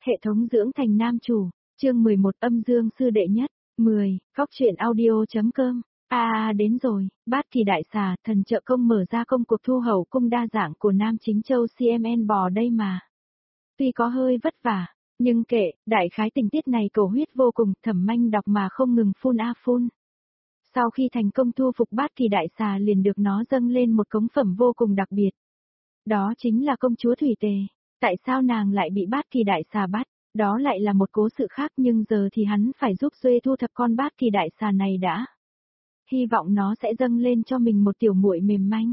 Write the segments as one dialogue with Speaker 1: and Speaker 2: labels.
Speaker 1: Hệ thống dưỡng thành nam chủ, chương 11 âm dương sư đệ nhất, 10, góc truyện audio.com. Đến rồi, Bát Kỳ đại xà, thần trợ công mở ra công cuộc thu hầu cung đa dạng của Nam Chính Châu CMN bò đây mà. Tuy có hơi vất vả, nhưng kệ, đại khái tình tiết này cầu huyết vô cùng, Thẩm Manh đọc mà không ngừng phun phun. Sau khi thành công thu phục Bát Kỳ đại xà liền được nó dâng lên một cống phẩm vô cùng đặc biệt. Đó chính là công chúa Thủy Tề. Tại sao nàng lại bị Bát Kỳ đại xà bắt? Đó lại là một cố sự khác, nhưng giờ thì hắn phải giúp Duệ thu thập con Bát Kỳ đại xà này đã. Hy vọng nó sẽ dâng lên cho mình một tiểu muội mềm manh.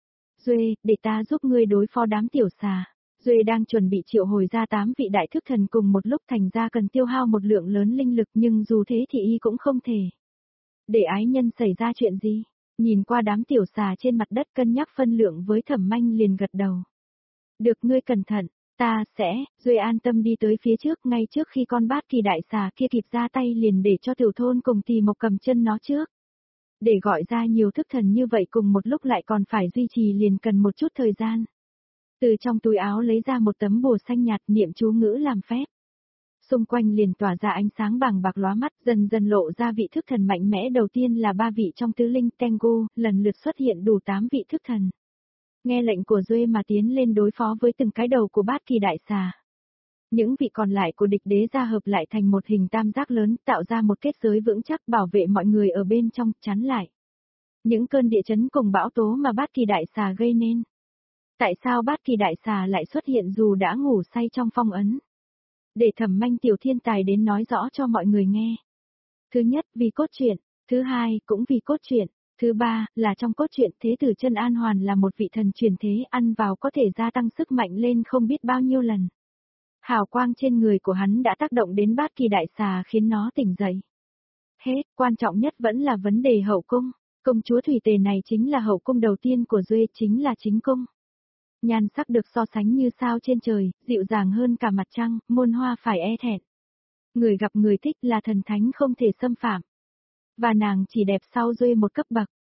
Speaker 1: Duệ, để ta giúp ngươi đối phó đám tiểu xà. Duệ đang chuẩn bị triệu hồi ra 8 vị đại thức thần cùng một lúc, thành ra cần tiêu hao một lượng lớn linh lực, nhưng dù thế thì y cũng không thể. Để ái nhân xảy ra chuyện gì? Nhìn qua đám tiểu xà trên mặt đất, cân nhắc phân lượng với Thẩm Manh liền gật đầu. Được, ngươi cẩn thận, ta sẽ. Duệ an tâm đi tới phía trước, ngay trước khi con Bát Kỳ đại xà kia kịp ra tay liền để cho tiểu thôn cùng Tỳ Mộc cầm chân nó trước. Để gọi ra nhiều thức thần như vậy cùng một lúc lại còn phải duy trì liền cần một chút thời gian. Từ trong túi áo lấy ra một tấm bùa xanh nhạt, niệm chú ngữ làm phép. Xung quanh liền tỏa ra ánh sáng bàng bạc lóa mắt, dần dần lộ ra vị thức thần mạnh mẽ đầu tiên là 3 vị trong tứ linh Tengu, lần lượt xuất hiện đủ 8 vị thức thần. Nghe lệnh của Duệ mà tiến lên đối phó với từng cái đầu của Bát Kỳ đại xà. Những vị còn lại của địch đế gia hợp lại thành một hình tam giác lớn, tạo ra một kết giới vững chắc bảo vệ mọi người ở bên trong, chắn lại những cơn địa chấn cùng bão tố mà Bát Kỳ đại xà gây nên. Tại sao Bát Kỳ đại xà lại xuất hiện dù đã ngủ say trong phong ấn? Để Thẩm Manh tiểu thiên tài đến nói rõ cho mọi người nghe. Thứ nhất, vì cốt truyện. Thứ hai, cũng vì cốt truyện. Thứ ba, là trong cốt truyện Thế tử Chân An Hoàn là một vị thần truyền thế, ăn vào có thể gia tăng sức mạnh lên không biết bao nhiêu lần. Hào quang trên người của hắn đã tác động đến Bát Kỳ đại xà khiến nó tỉnh dậy. Hết, quan trọng nhất vẫn là vấn đề hậu cung. Công chúa Thủy Tề này chính là hậu cung đầu tiên của Duệ, chính là chính cung. Nhan sắc được so sánh như sao trên trời, dịu dàng hơn cả mặt trăng, muôn hoa phải e thẹn. Người gặp người thích, là thần thánh không thể xâm phạm. Và nàng chỉ đẹp sau Duệ một cấp bậc.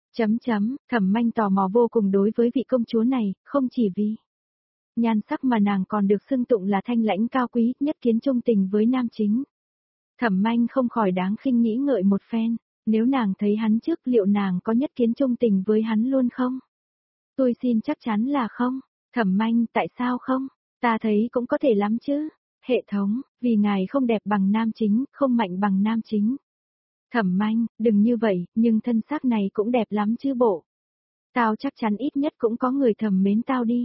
Speaker 1: Thẩm Manh tò mò vô cùng đối với vị công chúa này, không chỉ vì nhan sắc mà nàng còn được xưng tụng là thanh lãnh cao quý, nhất kiến trung tình với nam chính. Thẩm Manh không khỏi đáng khinh nghĩ ngợi một phen, nếu nàng thấy hắn trước liệu nàng có nhất kiến trung tình với hắn luôn không? Tôi xin chắc chắn là không. Thẩm Manh, tại sao không? Ta thấy cũng có thể lắm chứ. Hệ thống, vì ngài không đẹp bằng nam chính, không mạnh bằng nam chính. Thẩm Manh, đừng như vậy, nhưng thân xác này cũng đẹp lắm chứ bộ. Tao chắc chắn ít nhất cũng có người thầm mến tao đi.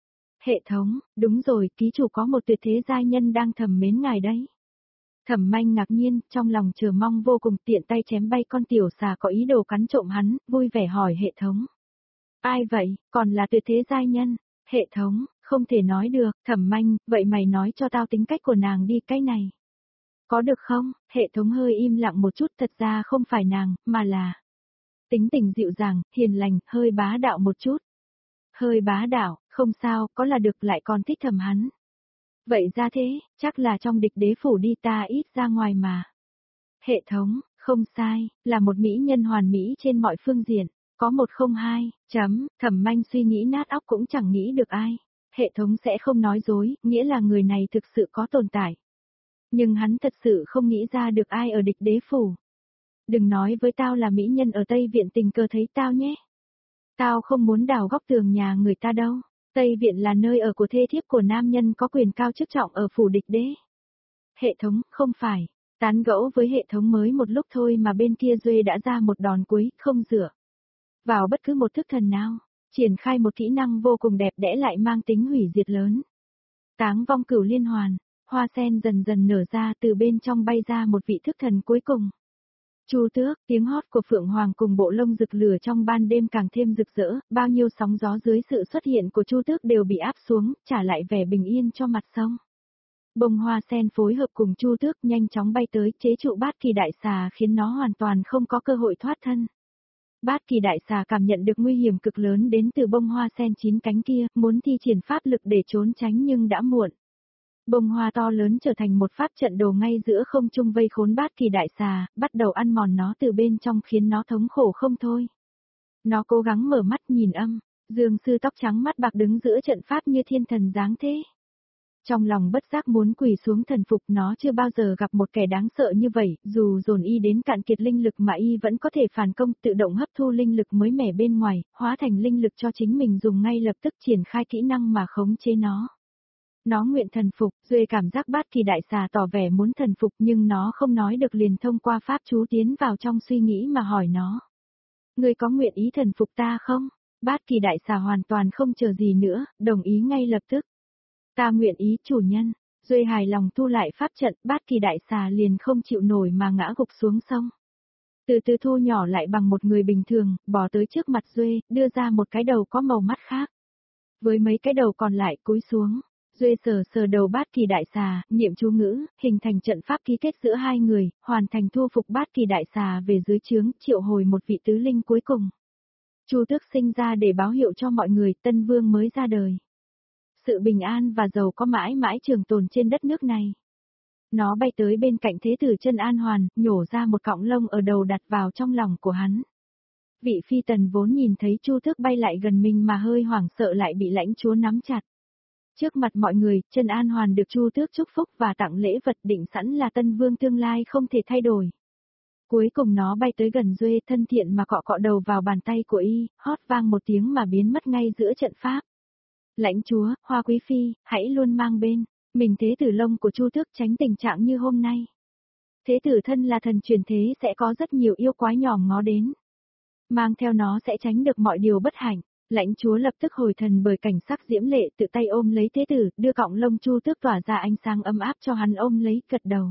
Speaker 1: Hệ thống, đúng rồi, ký chủ có một tuyệt thế giai nhân đang thầm mến ngài đấy. Thẩm Manh ngạc nhiên, trong lòng chờ mong vô cùng, tiện tay chém bay con tiểu xà có ý đồ cắn trộm hắn, vui vẻ hỏi hệ thống. Ai vậy, còn là tuyệt thế giai nhân? Hệ thống, không thể nói được. Thẩm Manh, vậy mày nói cho tao tính cách của nàng đi, cái này. Có được không? Hệ thống hơi im lặng một chút, thật ra không phải nàng, mà là tính tình dịu dàng, hiền lành, hơi bá đạo một chút. Hơi bá đạo, không sao, có là được, lại còn thích Thẩm hắn. Vậy ra thế, chắc là trong địch đế phủ đi, ta ít ra ngoài mà. Hệ thống, không sai, là một mỹ nhân hoàn mỹ trên mọi phương diện. Có 102, Thẩm Manh suy nghĩ nát óc cũng chẳng nghĩ được ai. Hệ thống sẽ không nói dối, nghĩa là người này thực sự có tồn tại. Nhưng hắn thật sự không nghĩ ra được ai ở địch đế phủ. Đừng nói với tao là mỹ nhân ở Tây Viện tình cờ thấy tao nhé. Tao không muốn đào góc tường nhà người ta đâu. Tây Viện là nơi ở của thê thiếp của nam nhân có quyền cao chức trọng ở phủ địch đế. Hệ thống, không phải. Tán gẫu với hệ thống mới một lúc thôi mà bên kia Duệ đã ra một đòn cuối, không dựa vào bất cứ một thức thần nào, triển khai một kỹ năng vô cùng đẹp đẽ lại mang tính hủy diệt lớn. Táng vong cửu liên hoàn, hoa sen dần dần nở ra, từ bên trong bay ra một vị thức thần cuối cùng. Chu Tước, tiếng hót của Phượng Hoàng cùng bộ lông rực lửa trong ban đêm càng thêm rực rỡ, bao nhiêu sóng gió dưới sự xuất hiện của Chu Tước đều bị áp xuống, trả lại vẻ bình yên cho mặt sông. Bông hoa sen phối hợp cùng Chu Tước nhanh chóng bay tới, chế trụ Bát Kỳ đại xà khiến nó hoàn toàn không có cơ hội thoát thân. Bát Kỳ đại xà cảm nhận được nguy hiểm cực lớn đến từ bông hoa sen 9 cánh kia, muốn thi triển pháp lực để trốn tránh nhưng đã muộn. Bông hoa to lớn trở thành một pháp trận đồ ngay giữa không trung vây khốn Bát Kỳ đại xà, bắt đầu ăn mòn nó từ bên trong khiến nó thống khổ không thôi. Nó cố gắng mở mắt nhìn Dương sư tóc trắng mắt bạc đứng giữa trận pháp như thiên thần dáng thế. Trong lòng bất giác muốn quỳ xuống thần phục, nó chưa bao giờ gặp một kẻ đáng sợ như vậy, dù dồn y đến cạn kiệt linh lực mà y vẫn có thể phản công, tự động hấp thu linh lực mới mẻ bên ngoài, hóa thành linh lực cho chính mình dùng, ngay lập tức triển khai kỹ năng mà khống chế nó. Nó nguyện thần phục. Duệ cảm giác Bát Kỳ đại xà tỏ vẻ muốn thần phục, nhưng nó không nói được, liền thông qua pháp chú tiến vào trong suy nghĩ mà hỏi nó. Ngươi có nguyện ý thần phục ta không? Bát Kỳ đại xà hoàn toàn không chờ gì nữa, đồng ý ngay lập tức. Ta nguyện ý chủ nhân. Duệ hài lòng thu lại pháp trận, Bát Kỳ đại xà liền không chịu nổi mà ngã gục xuống sông. Từ từ thu nhỏ lại bằng một người bình thường, bò tới trước mặt Duệ, đưa ra một cái đầu có màu mắt khác. Với mấy cái đầu còn lại cúi xuống, Duệ sờ sờ đầu Bát Kỳ đại xà, niệm chú ngữ, hình thành trận pháp ký kết giữa hai người, hoàn thành thu phục Bát Kỳ đại xà về dưới trướng, triệu hồi một vị tứ linh cuối cùng. Chu Tước sinh ra để báo hiệu cho mọi người, Tân Vương mới ra đời. Sự bình an và giàu có mãi mãi trường tồn trên đất nước này. Nó bay tới bên cạnh Thế tử Chân An Hoàn, nhổ ra một cọng lông ở đầu đặt vào trong lòng của hắn. Vị phi tần vốn nhìn thấy Chu Tước bay lại gần mình mà hơi hoảng sợ lại bị lãnh chúa nắm chặt. Trước mặt mọi người, Chân An Hoàn được Chu Tước chúc phúc và tặng lễ vật, định sẵn là Tân Vương tương lai không thể thay đổi. Cuối cùng nó bay tới gần Duệ, thân thiện mà cọ cọ đầu vào bàn tay của y, hót vang một tiếng mà biến mất ngay giữa trận pháp. Lãnh chúa, Hoa quý phi, hãy luôn mang bên mình thế tử lông của Chu Tước, tránh tình trạng như hôm nay. Thế tử thân là thần truyền thế, sẽ có rất nhiều yêu quái nhòm ngó đến. Mang theo nó sẽ tránh được mọi điều bất hạnh. Lãnh chúa lập tức hồi thần bởi cảnh sắc diễm lệ, tự tay ôm lấy thế tử, đưa cọng lông Chu Tước tỏa ra ánh sáng ấm áp cho hắn ôm lấy, gật đầu.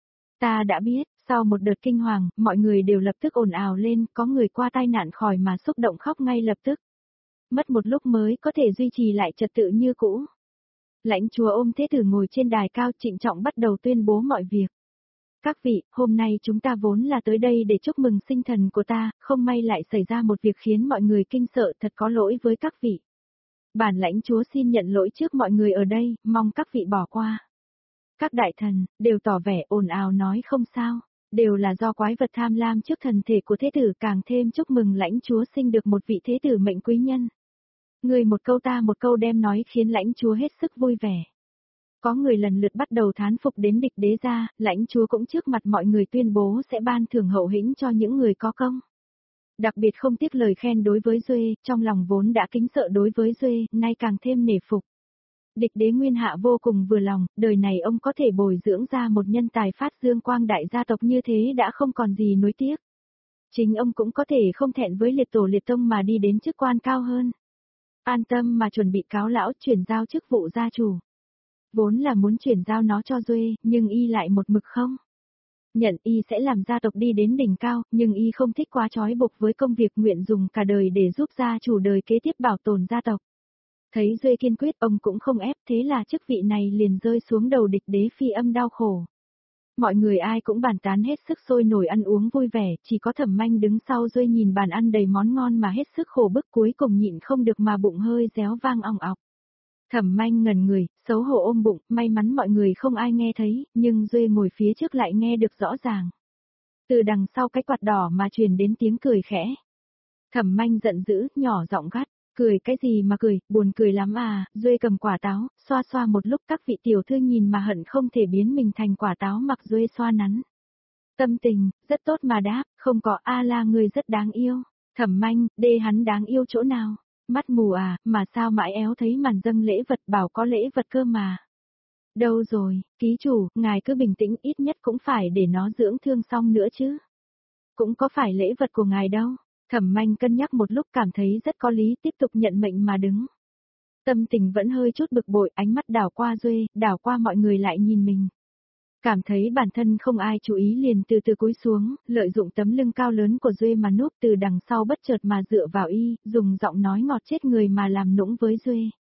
Speaker 1: Ta đã biết. Sau một đợt kinh hoàng, mọi người đều lập tức ồn ào lên, có người qua tai nạn khỏi mà xúc động khóc ngay lập tức. Mất một lúc mới có thể duy trì lại trật tự như cũ. Lãnh chúa ôm thế tử ngồi trên đài cao, trịnh trọng bắt đầu tuyên bố mọi việc. Các vị, hôm nay chúng ta vốn là tới đây để chúc mừng sinh thần của ta, không may lại xảy ra một việc khiến mọi người kinh sợ, thật có lỗi với các vị. Bản lãnh chúa xin nhận lỗi trước mọi người ở đây, mong các vị bỏ qua. Các đại thần đều tỏ vẻ ồn ào nói không sao, đều là do quái vật tham lam trước thần thể của thế tử, càng thêm chúc mừng lãnh chúa sinh được một vị thế tử mệnh quý nhân. Người một câu ta một câu đem nói khiến lãnh chúa hết sức vui vẻ. Có người lần lượt bắt đầu thán phục đến địch đế gia, lãnh chúa cũng trước mặt mọi người tuyên bố sẽ ban thưởng hậu hĩnh cho những người có công. Đặc biệt không tiếc lời khen đối với Duệ, trong lòng vốn đã kính sợ đối với Duệ, nay càng thêm nể phục. Địch đế Nguyên Hạ vô cùng vừa lòng, đời này ông có thể bồi dưỡng ra một nhân tài phát dương quang đại gia tộc như thế đã không còn gì nuối tiếc. Chính ông cũng có thể không thẹn với liệt tổ liệt tông mà đi đến chức quan cao hơn. An tâm mà chuẩn bị cáo lão chuyển giao chức vụ gia chủ. Vốn là muốn chuyển giao nó cho Duệ, nhưng y lại một mực không. Nhận y sẽ làm gia tộc đi đến đỉnh cao, nhưng y không thích quá trói buộc với công việc, nguyện dùng cả đời để giúp gia chủ đời kế tiếp bảo tồn gia tộc. Thấy Duệ kiên quyết, ông cũng không ép, thế là chức vị này liền rơi xuống đầu địch đế Phi Âm đau khổ. Mọi người ai cũng bàn tán hết sức sôi nổi ăn uống vui vẻ, chỉ có Thẩm Manh đứng sau Duệ nhìn bàn ăn đầy món ngon mà hết sức khổ bức, cuối cùng nhịn không được mà bụng hơi réo vang ong ọc. Thẩm Manh ngẩn người, xấu hổ ôm bụng, may mắn mọi người không ai nghe thấy, nhưng Duệ ngồi phía trước lại nghe được rõ ràng. Từ đằng sau cái quạt đỏ mà truyền đến tiếng cười khẽ. Thẩm Manh giận dữ, nhỏ giọng gắt. Cười cái gì mà cười, buồn cười lắm à. Duệ cầm quả táo, xoa xoa một lúc, các vị tiểu thư nhìn mà hận không thể biến mình thành quả táo mặc Duệ xoa nắn. Tâm tình, rất tốt mà đáp, không có a la người rất đáng yêu. Thẩm Manh, đê hắn đáng yêu chỗ nào? Mắt mù à, mà sao mãi éo thấy màn dâng lễ vật, bảo có lễ vật cơ mà. Đâu rồi, ký chủ, ngài cứ bình tĩnh, ít nhất cũng phải để nó dưỡng thương xong nữa chứ. Cũng có phải lễ vật của ngài đâu. Thẩm Manh cân nhắc một lúc cảm thấy rất có lý, tiếp tục nhận mệnh mà đứng. Tâm tình vẫn hơi chút bực bội, ánh mắt đảo qua Duệ, đảo qua mọi người lại nhìn mình. Cảm thấy bản thân không ai chú ý liền từ từ cúi xuống, lợi dụng tấm lưng cao lớn của Duệ mà núp từ đằng sau bất chợt mà dựa vào y, dùng giọng nói ngọt chết người mà làm nũng với Duệ.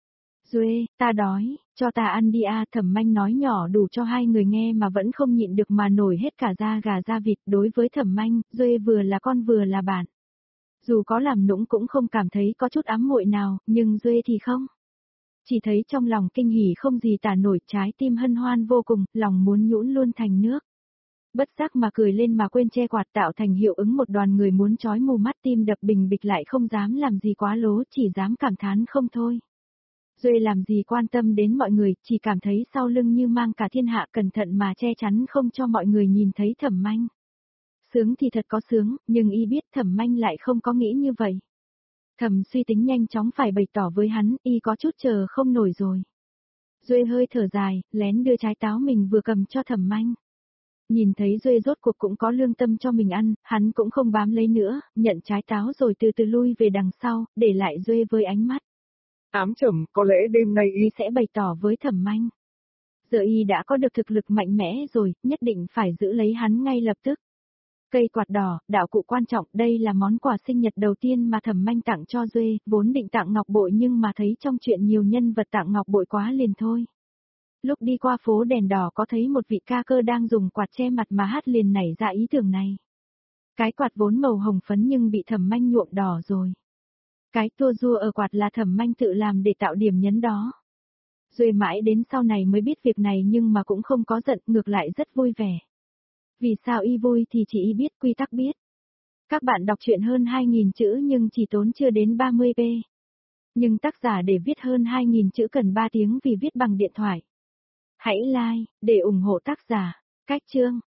Speaker 1: Duệ, ta đói, cho ta ăn đi a. Thẩm Manh nói nhỏ đủ cho hai người nghe mà vẫn không nhịn được mà nổi hết cả da gà da vịt. Đối với Thẩm Manh, Duệ vừa là con vừa là bạn. Dù có làm nũng cũng không cảm thấy có chút ám muội nào, nhưng Duệ thì không. Chỉ thấy trong lòng kinh hỉ không gì tả nổi, trái tim hân hoan vô cùng, lòng muốn nhũn luôn thành nước. Bất giác mà cười lên mà quên che quạt, tạo thành hiệu ứng một đoàn người muốn chói mù mắt, tim đập bình bịch lại không dám làm gì quá lố, chỉ dám cảm thán không thôi. Duệ làm gì quan tâm đến mọi người, chỉ cảm thấy sau lưng như mang cả thiên hạ, cẩn thận mà che chắn không cho mọi người nhìn thấy Thẩm Manh. Sướng thì thật có sướng, nhưng y biết Thẩm Manh lại không có nghĩ như vậy. Thẩm suy tính nhanh chóng phải bày tỏ với hắn, y có chút chờ không nổi rồi. Duệ hơi thở dài, lén đưa trái táo mình vừa cầm cho Thẩm Manh. Nhìn thấy Duệ rốt cuộc cũng có lương tâm cho mình ăn, hắn cũng không bám lấy nữa, nhận trái táo rồi từ từ lui về đằng sau, để lại Duệ với ánh mắt
Speaker 2: ám trầm, có lẽ đêm nay y
Speaker 1: sẽ bày tỏ với Thẩm Manh. Giờ y đã có được thực lực mạnh mẽ rồi, nhất định phải giữ lấy hắn ngay lập tức. Cây quạt đỏ, đạo cụ quan trọng, đây là món quà sinh nhật đầu tiên mà Thẩm Manh tặng cho Duệ, vốn định tặng ngọc bội nhưng mà thấy trong chuyện nhiều nhân vật tặng ngọc bội quá liền thôi. Lúc đi qua phố đèn đỏ có thấy một vị ca cơ đang dùng quạt che mặt mà hát liền nảy ra ý tưởng này. Cái quạt vốn màu hồng phấn nhưng bị Thẩm Manh nhuộm đỏ rồi. Cái tua rua ở quạt là Thẩm Manh tự làm để tạo điểm nhấn đó. Duệ mãi đến sau này mới biết việc này nhưng mà cũng không có giận, ngược lại rất vui vẻ. Vì sao y vui thì chỉ y biết, quy tắc biết. Các bạn đọc truyện hơn 2.000 chữ nhưng chỉ tốn chưa đến 30p. Nhưng tác giả để viết hơn 2.000 chữ cần 3 tiếng vì viết bằng điện thoại. Hãy like, để ủng hộ tác giả. Cách chương.